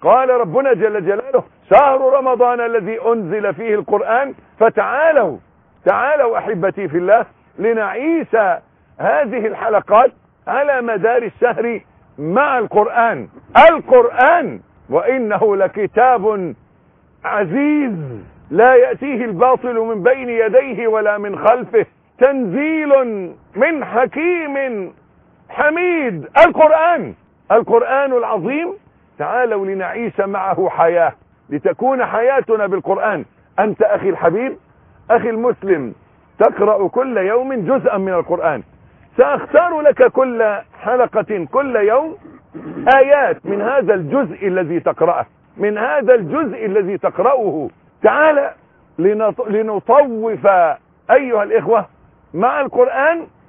قال ربنا جل جلاله شهر رمضان الذي أنزل فيه القرآن فتعالوا أحبتي في الله لنعيش هذه الحلقات على مدار الشهر مع القرآن. وإنه لكتاب عزيز لا يأتيه الباطل من بين يديه ولا من خلفه تنزيل من حكيم حميد. القرآن العظيم. تعالوا لنعيش معه حياة، لتكون حياتنا بالقرآن. أنت أخي الحبيب، أخي المسلم، تقرأ كل يوم جزءا من القرآن. سأختار لك كل حلقة كل يوم آيات من هذا الجزء الذي تقرأه، من هذا الجزء الذي تقرأه. تعال لنطوف أيها الإخوة مع القرآن